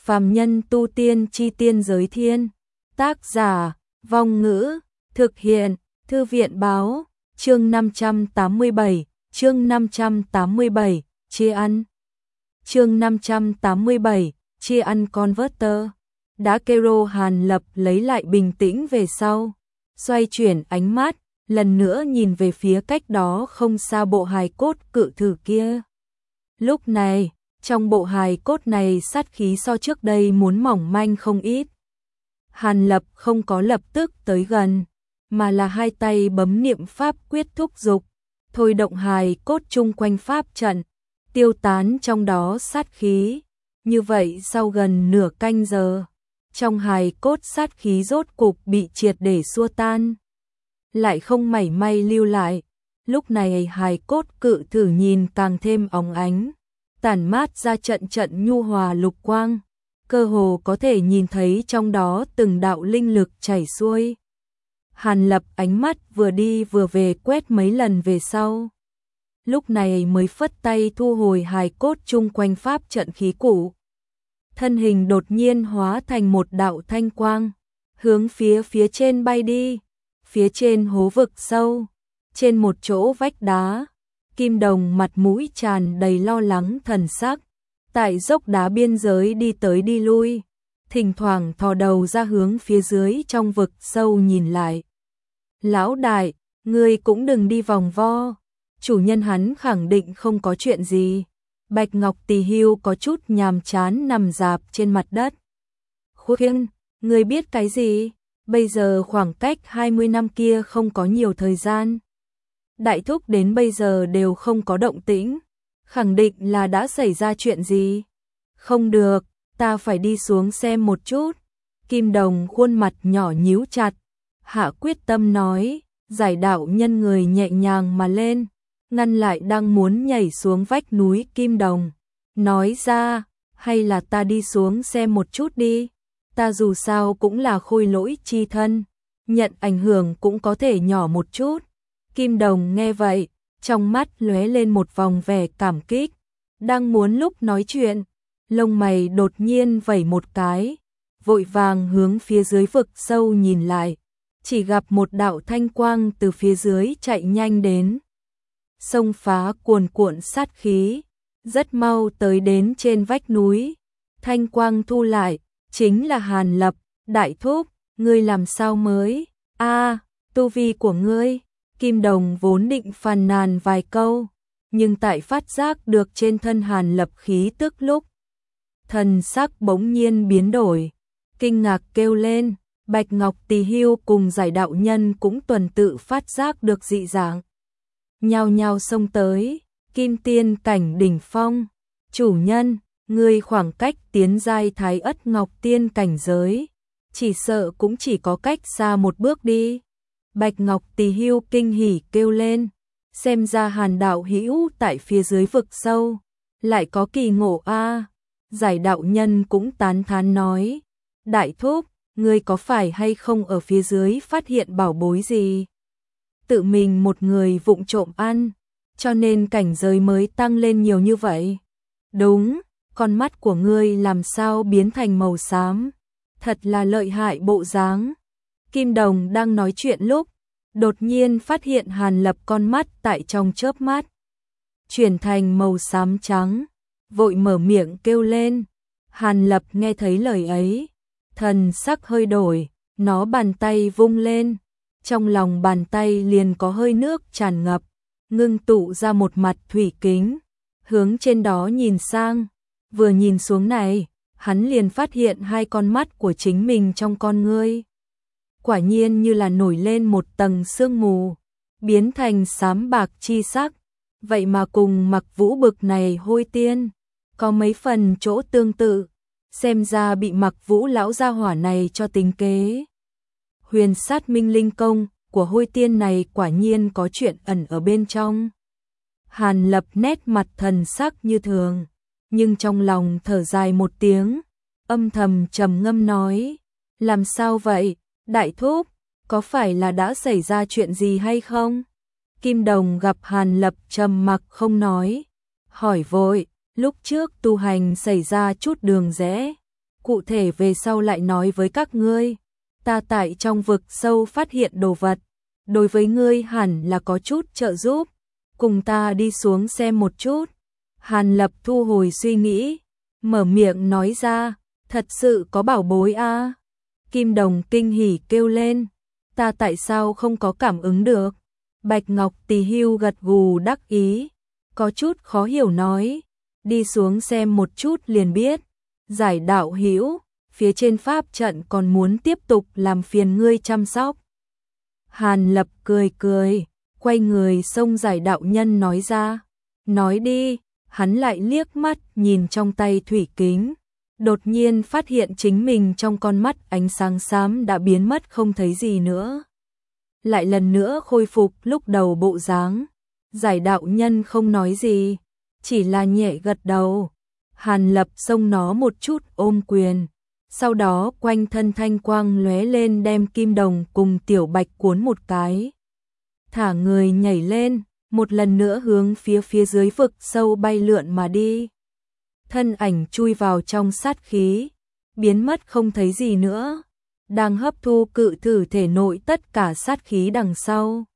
Phàm nhân tu tiên chi tiên giới thiên. Tác giả, Vong Ngữ, thực hiện, Thư viện báo, chương 587, chia ăn. Chương 587, chia ăn converter. Đã kêu Hàn Lập lấy lại bình tĩnh về sau, xoay chuyển ánh mắt, lần nữa nhìn về phía cách đó không xa bộ hài cốt cự thử kia. Lúc này, trong bộ hài cốt này sát khí so trước đây muốn mỏng manh không ít. Hàn Lập không có lập tức tới gần, mà là hai tay bấm niệm pháp quyết thúc dục, thôi động hài cốt chung quanh pháp trận, tiêu tán trong đó sát khí. Như vậy sau gần nửa canh giờ, trong hài cốt sát khí rốt cục bị triệt để xua tan, lại không mảy may lưu lại. Lúc này hài cốt cự thử nhìn càng thêm óng ánh, tản mát ra trận trận nhu hòa lục quang, cơ hồ có thể nhìn thấy trong đó từng đạo linh lực chảy xuôi. Hàn Lập ánh mắt vừa đi vừa về quét mấy lần về sau, lúc này mới phất tay thu hồi hài cốt chung quanh pháp trận khí cụ. Thân hình đột nhiên hóa thành một đạo thanh quang, hướng phía trên bay đi. Phía trên hố vực sâu, trên một chỗ vách đá, Kim Đồng mặt mũi tràn đầy lo lắng thần sắc, tại dốc đá biên giới đi tới đi lui, thỉnh thoảng thò đầu ra hướng phía dưới trong vực sâu nhìn lại. Lão đại, ngươi cũng đừng đi vòng vo, chủ nhân hắn khẳng định không có chuyện gì. Bạch Ngọc Tỳ Hưu có chút nhàm chán nằm rạp trên mặt đất. Khuyên, ngươi biết cái gì? Bây giờ khoảng cách 20 năm kia không có nhiều thời gian. Đại thúc đến bây giờ đều không có động tĩnh, khẳng định là đã xảy ra chuyện gì. Không được, ta phải đi xuống xem một chút. Kim Đồng khuôn mặt nhỏ nhíu chặt, hạ quyết tâm nói. Giải đạo nhân người nhẹ nhàng mà lên, ngăn lại đang muốn nhảy xuống vách núi Kim Đồng, nói ra, hay là ta đi xuống xem một chút đi. Ta dù sao cũng là khôi lỗi chi thân, nhận ảnh hưởng cũng có thể nhỏ một chút. Kim Đồng nghe vậy, trong mắt lóe lên một vòng vẻ cảm kích, đang muốn lúc nói chuyện, lông mày đột nhiên vẩy một cái, vội vàng hướng phía dưới vực sâu nhìn lại, chỉ gặp một đạo thanh quang từ phía dưới chạy nhanh đến, xông phá cuồn cuộn sát khí, rất mau tới đến trên vách núi. Thanh quang thu lại, chính là Hàn Lập. Đại thúc, ngươi làm sao mới? Tu vi của ngươi. Kim Đồng vốn định phàn nàn vài câu, nhưng tại phát giác được trên thân Hàn Lập khí tức lúc, thần sắc bỗng nhiên biến đổi, kinh ngạc kêu lên. Bạch Ngọc Tỳ Hưu cùng giải đạo nhân cũng tuần tự phát giác được dị dạng, nhao nhao xông tới. Kim tiên cảnh đỉnh phong, chủ nhân, ngươi khoảng cách tiến giai Thái Ất Ngọc tiên cảnh giới, chỉ sợ cũng chỉ có cách xa một bước đi. Bạch Ngọc Tỳ Hưu kinh hỉ kêu lên, xem ra Hàn đạo hữu tại phía dưới vực sâu, lại có kỳ ngộ a. Giải đạo nhân cũng tán thán nói, đại thúc, ngươi có phải hay không ở phía dưới phát hiện bảo bối gì? Tự mình một người vụng trộm ăn, cho nên cảnh giới mới tăng lên nhiều như vậy. Đúng, con mắt của ngươi làm sao biến thành màu xám, thật là lợi hại bộ dáng. Kim Đồng đang nói chuyện lúc, đột nhiên phát hiện Hàn Lập con mắt tại trong chớp mắt chuyển thành màu xám trắng, vội mở miệng kêu lên. Hàn Lập nghe thấy lời ấy, thần sắc hơi đổi, nó bàn tay vung lên, trong lòng bàn tay liền có hơi nước tràn ngập, ngưng tụ ra một mặt thủy kính, hướng trên đó nhìn sang. Vừa nhìn xuống này, hắn liền phát hiện hai con mắt của chính mình trong con ngươi, quả nhiên như là nổi lên một tầng sương mù, biến thành xám bạc chi sắc. Vậy mà cùng Mặc Vũ bực này hôi tiên có mấy phần chỗ tương tự, xem ra bị Mặc Vũ lão gia hỏa này cho tính kế. Huyền sát minh linh công của hôi tiên này quả nhiên có chuyện ẩn ở bên trong. Hàn Lập nét mặt thần sắc như thường, nhưng trong lòng thở dài một tiếng, âm thầm trầm ngâm nói, làm sao vậy, đại thúc, có phải là đã xảy ra chuyện gì hay không? Kim Đồng gặp Hàn Lập trầm mặc không nói, hỏi vội, lúc trước tu hành xảy ra chút đường rẽ, cụ thể về sau lại nói với các ngươi. Ta tại trong vực sâu phát hiện đồ vật, đối với ngươi hẳn là có chút trợ giúp, cùng ta đi xuống xem một chút. Hàn Lập thu hồi suy nghĩ, mở miệng nói ra, thật sự có bảo bối a? Kim Đồng kinh hỉ kêu lên, ta tại sao không có cảm ứng được? Bạch Ngọc Tỳ Hưu gật gù đắc ý, có chút khó hiểu nói, đi xuống xem một chút liền biết. Giải đạo hữu, phía trên pháp trận còn muốn tiếp tục làm phiền ngươi chăm sóc. Hàn Lập cười cười, quay người xông Giải đạo nhân nói ra, nói đi. Hắn lại liếc mắt nhìn trong tay thủy kính, đột nhiên phát hiện chính mình trong con mắt ánh sáng xám đã biến mất không thấy gì nữa. Lại lần nữa khôi phục lúc đầu bộ dáng. Giải đạo nhân không nói gì, chỉ là nhẹ gật đầu. Hàn Lập xông nó một chút ôm quyền, sau đó quanh thân thanh quang lóe lên đem Kim Đồng cùng Tiểu Bạch cuốn một cái. Thả người nhảy lên, một lần nữa hướng phía dưới vực sâu bay lượn mà đi. Thân ảnh chui vào trong sát khí, biến mất không thấy gì nữa, đang hấp thu cự thử thể nội tất cả sát khí đằng sau.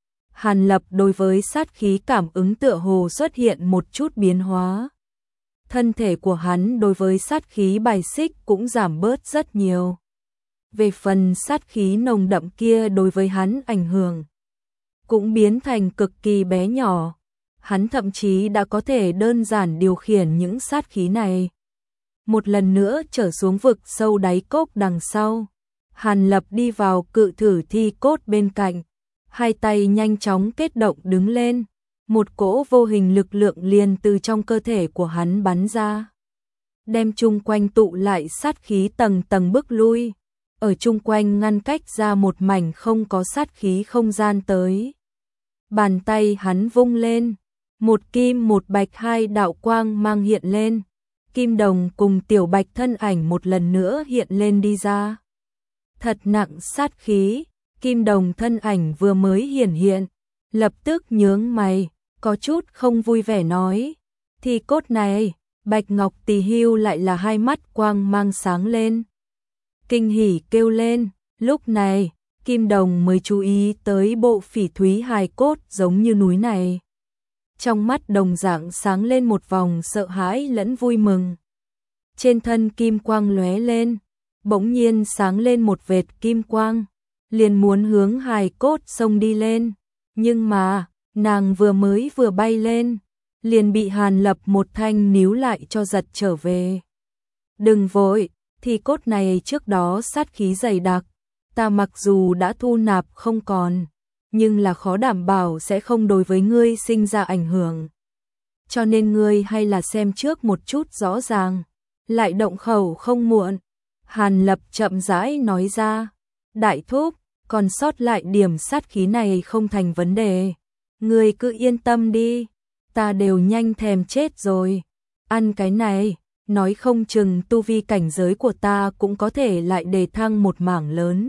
Hàn Lập đối với sát khí cảm ứng tựa hồ xuất hiện một chút biến hóa. Thân thể của hắn đối với sát khí bài xích cũng giảm bớt rất nhiều. Về phần sát khí nồng đậm kia đối với hắn ảnh hưởng cũng biến thành cực kỳ bé nhỏ. Hắn thậm chí đã có thể đơn giản điều khiển những sát khí này. Một lần nữa trở xuống vực sâu đáy cốc đằng sau. Hàn Lập đi vào cự thử thi cốt bên cạnh. Hai tay nhanh chóng kết động đứng lên. Một cỗ vô hình lực lượng liền từ trong cơ thể của hắn bắn ra. Đem chung quanh tụ lại sát khí tầng tầng bước lui. Ở chung quanh ngăn cách ra một mảnh không có sát khí không gian tới. Bàn tay hắn vung lên, một kim một bạch hai đạo quang mang hiện lên. Kim Đồng cùng Tiểu Bạch thân ảnh một lần nữa hiện lên đi ra. Thật nặng sát khí, Kim Đồng thân ảnh vừa mới hiển hiện, lập tức nhướng mày, có chút không vui vẻ nói. Thì cốt này, Bạch Ngọc Tỳ Hưu lại là hai mắt quang mang sáng lên. Kinh hỉ kêu lên, lúc này, Kim Đồng mới chú ý tới bộ phỉ thúy hài cốt giống như núi này. Trong mắt đồng dạng sáng lên một vòng sợ hãi lẫn vui mừng. Trên thân kim quang lóe lên, bỗng nhiên sáng lên một vệt kim quang, liền muốn hướng hài cốt xông đi lên. Nhưng mà, nàng vừa bay lên, liền bị Hàn Lập một thanh níu lại cho giật trở về. Đừng vội, thì cốt này trước đó sát khí dày đặc. Ta mặc dù đã thu nạp không còn, nhưng là khó đảm bảo sẽ không đối với ngươi sinh ra ảnh hưởng. Cho nên ngươi hay là xem trước một chút rõ ràng, lại động khẩu không muộn. Hàn Lập chậm rãi nói ra, đại thúc, còn sót lại điểm sát khí này không thành vấn đề. Ngươi cứ yên tâm đi, ta đều nhanh thèm chết rồi. Ăn cái này, nói không chừng tu vi cảnh giới của ta cũng có thể lại đề thăng một mảng lớn.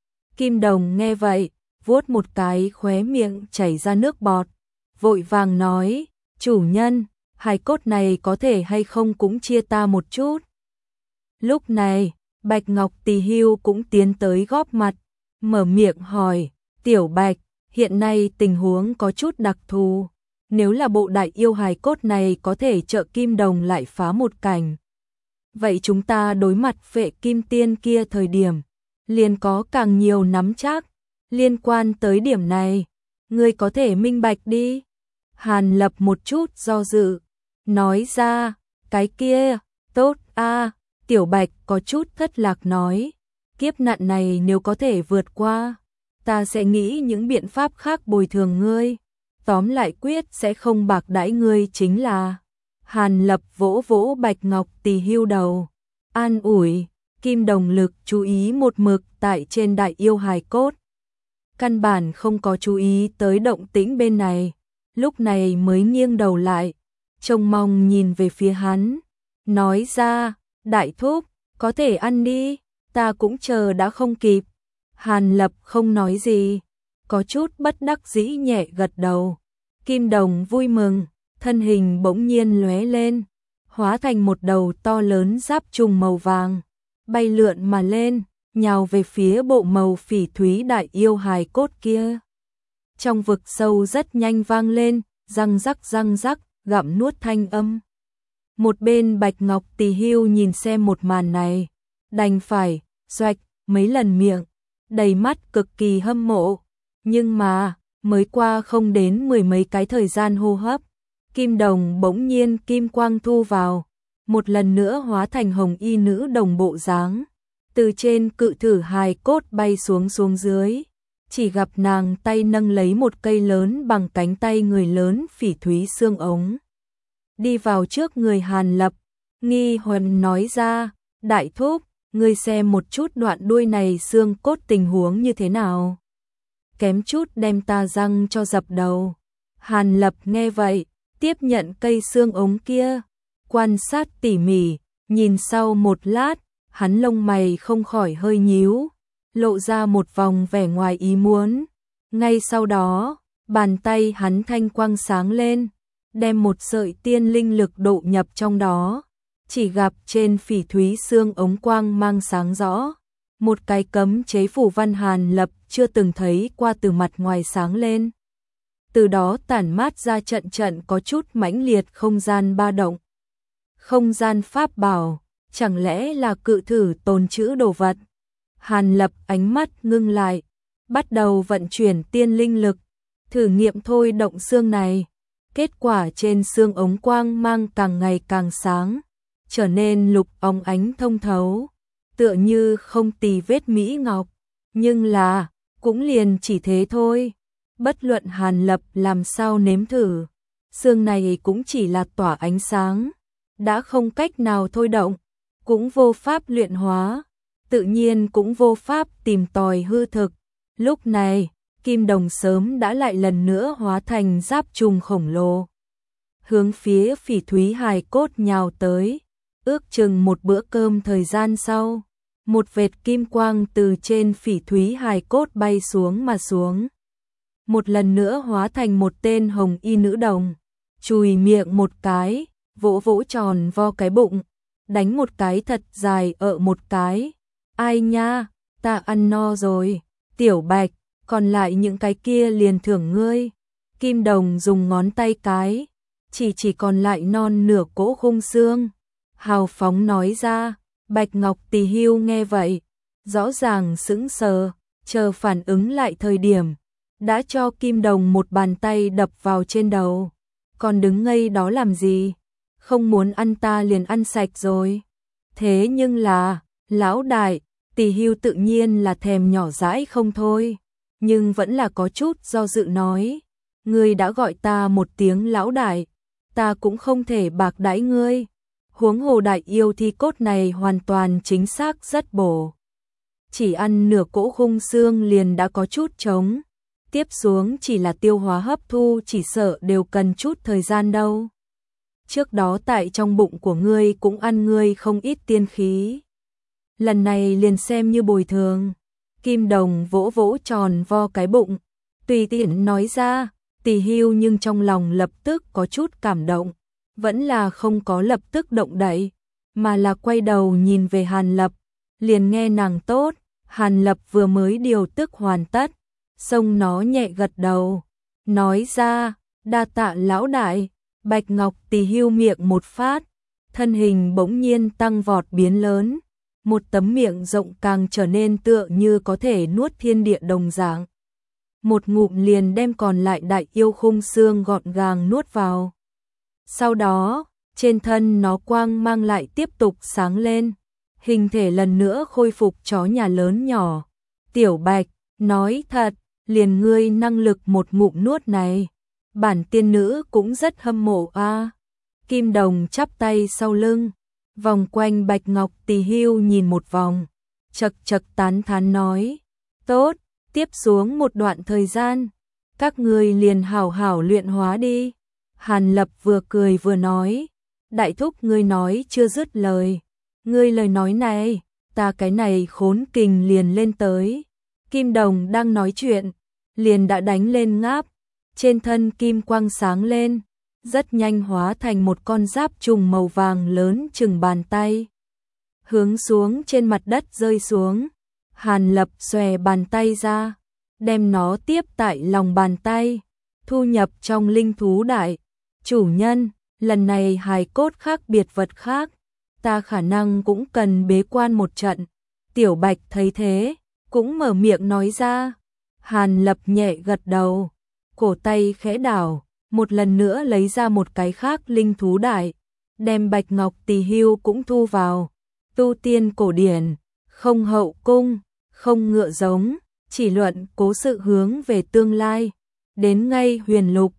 Kim Đồng nghe vậy, vuốt một cái khóe miệng chảy ra nước bọt, vội vàng nói, chủ nhân, hài cốt này có thể hay không cũng chia ta một chút. Lúc này, Bạch Ngọc Tỳ Hưu cũng tiến tới góp mặt, mở miệng hỏi, Tiểu Bạch, hiện nay tình huống có chút đặc thù, nếu là bộ đại yêu hài cốt này có thể trợ Kim Đồng lại phá một cảnh. Vậy chúng ta đối mặt Phệ Kim Tiên kia thời điểm, liền có càng nhiều nắm chắc. Liên quan tới điểm này, ngươi có thể minh bạch đi. Hàn Lập một chút do dự, nói ra, cái kia, tốt a. Tiểu Bạch có chút thất lạc nói, kiếp nạn này nếu có thể vượt qua, ta sẽ nghĩ những biện pháp khác bồi thường ngươi. Tóm lại quyết sẽ không bạc đãi ngươi chính là. Hàn Lập vỗ vỗ Bạch Ngọc Tỳ Hưu đầu, an ủi. Kim Đồng lực chú ý một mực tại trên đại yêu hài cốt. Căn bản không có chú ý tới động tĩnh bên này, lúc này mới nghiêng đầu lại, trông mong nhìn về phía hắn, nói ra, đại thúc, có thể ăn đi, ta cũng chờ đã không kịp. Hàn Lập không nói gì, có chút bất đắc dĩ nhẹ gật đầu. Kim Đồng vui mừng, thân hình bỗng nhiên lóe lên, hóa thành một đầu to lớn giáp trùng màu vàng. bay lượn mà lên, nhào về phía bộ màu phỉ thúy đại yêu hài cốt kia. Trong vực sâu rất nhanh vang lên, răng rắc, gặm nuốt thanh âm. Một bên Bạch Ngọc Tỳ Hưu nhìn xem một màn này, đành phải xoạch mấy lần miệng, đầy mắt cực kỳ hâm mộ. Nhưng mà, mới qua không đến mười mấy cái thời gian hô hấp, kim đồng bỗng nhiên kim quang thu vào, một lần nữa hóa thành hồng y nữ đồng bộ dáng, từ trên cự thử hài cốt bay xuống dưới. Chỉ gặp nàng tay nâng lấy một cây lớn bằng cánh tay người lớn phỉ thúy xương ống. Đi vào trước người Hàn Lập, nghi huần nói ra, đại thúc, ngươi xem một chút đoạn đuôi này xương cốt tình huống như thế nào. Kém chút đem ta răng cho dập đầu. Hàn Lập nghe vậy, tiếp nhận cây xương ống kia, quan sát tỉ mỉ, nhìn sau một lát, hắn lông mày không khỏi hơi nhíu, lộ ra một vòng vẻ ngoài ý muốn. Ngay sau đó, bàn tay hắn thanh quang sáng lên, đem một sợi tiên linh lực độ nhập trong đó, chỉ gặp trên phỉ thúy xương ống quang mang sáng rõ, một cái cấm chế phủ văn Hàn Lập chưa từng thấy qua từ mặt ngoài sáng lên. Từ đó tản mát ra trận có chút mãnh liệt không gian ba động. Không gian pháp bảo, chẳng lẽ là cự thử tồn trữ đồ vật? Hàn Lập ánh mắt ngưng lại, bắt đầu vận chuyển tiên linh lực, thử nghiệm thôi động xương này. Kết quả trên xương ống quang mang càng ngày càng sáng, trở nên lục óng ánh thông thấu, tựa như không tì vết mỹ ngọc. Nhưng là, cũng liền chỉ thế thôi. Bất luận Hàn Lập làm sao nếm thử, xương này cũng chỉ là tỏa ánh sáng, đã không cách nào thôi động, cũng vô pháp luyện hóa, tự nhiên cũng vô pháp tìm tòi hư thực. Lúc này, kim đồng sớm đã lại lần nữa hóa thành giáp trùng khổng lồ, hướng phía phỉ thúy hài cốt nhào tới. Ước chừng một bữa cơm thời gian sau, một vệt kim quang từ trên phỉ thúy hài cốt bay xuống mà xuống, một lần nữa hóa thành một tên hồng y nữ đồng, chùi miệng một cái, vỗ vỗ tròn vo cái bụng, đánh một cái thật dài một cái. Ai nha, ta ăn no rồi, Tiểu Bạch, còn lại những cái kia liền thưởng ngươi. Kim đồng dùng ngón tay cái, chỉ còn lại non nửa cỗ khung xương, hào phóng nói ra. Bạch Ngọc Tỳ Hưu nghe vậy, rõ ràng sững sờ, chờ phản ứng lại thời điểm, đã cho kim đồng một bàn tay đập vào trên đầu. Còn đứng ngây đó làm gì? Không muốn ăn ta liền ăn sạch rồi. Thế nhưng là, lão đại, Tỳ Hưu tự nhiên là thèm nhỏ dãi không thôi, nhưng vẫn là có chút do dự nói, ngươi đã gọi ta một tiếng lão đại, ta cũng không thể bạc đãi ngươi. Huống hồ đại yêu thi cốt này hoàn toàn chính xác rất bổ. Chỉ ăn nửa cỗ khung xương liền đã có chút trống, tiếp xuống chỉ là tiêu hóa hấp thu chỉ sợ đều cần chút thời gian đâu. Trước đó tại trong bụng của ngươi cũng ăn ngươi không ít tiên khí. Lần này liền xem như bồi thường. Kim đồng vỗ vỗ tròn vo cái bụng, tùy tiện nói ra. Tỳ Hưu nhưng trong lòng lập tức có chút cảm động, vẫn là không có lập tức động đậy, mà là quay đầu nhìn về Hàn Lập, liền nghe nàng tốt. Hàn Lập vừa mới điều tức hoàn tất, xông nó nhẹ gật đầu, nói ra, đa tạ lão đại. Bạch Ngọc Tỳ Hưu miệng một phát, thân hình bỗng nhiên tăng vọt biến lớn, một tấm miệng rộng càng trở nên tựa như có thể nuốt thiên địa đồng dạng. Một ngụm liền đem còn lại đại yêu khung xương gọn gàng nuốt vào. Sau đó, trên thân nó quang mang lại tiếp tục sáng lên, hình thể lần nữa khôi phục chó nhà lớn nhỏ. Tiểu Bạch, nói thật, liền ngươi năng lực một ngụm nuốt này, bản tiên nữ cũng rất hâm mộ a. Kim đồng chắp tay sau lưng, vòng quanh Bạch Ngọc Tỳ Hưu nhìn một vòng, chật tán thán nói, tốt, tiếp xuống một đoạn thời gian, các ngươi liền hảo hảo luyện hóa đi. Hàn Lập vừa cười vừa nói, đại thúc ngươi nói chưa dứt lời, ngươi lời nói này, ta cái này khốn kình liền lên tới. Kim đồng đang nói chuyện, liền đã đánh lên ngáp, trên thân kim quang sáng lên, rất nhanh hóa thành một con giáp trùng màu vàng lớn chừng bàn tay. hướng xuống trên mặt đất rơi xuống. Hàn Lập xòe bàn tay ra, đem nó tiếp tại lòng bàn tay, thu nhập trong linh thú đại. Chủ nhân, lần này hài cốt khác biệt vật khác, ta khả năng cũng cần bế quan một trận. Tiểu Bạch thấy thế, cũng mở miệng nói ra. Hàn Lập nhẹ gật đầu, cổ tay khẽ đảo, một lần nữa lấy ra một cái khác linh thú đại, đem Bạch Ngọc Tỳ Hưu cũng thu vào. Tu tiên cổ điển, không hậu cung, không ngựa giống, chỉ luận cố sự hướng về tương lai. Đến ngay huyền lục,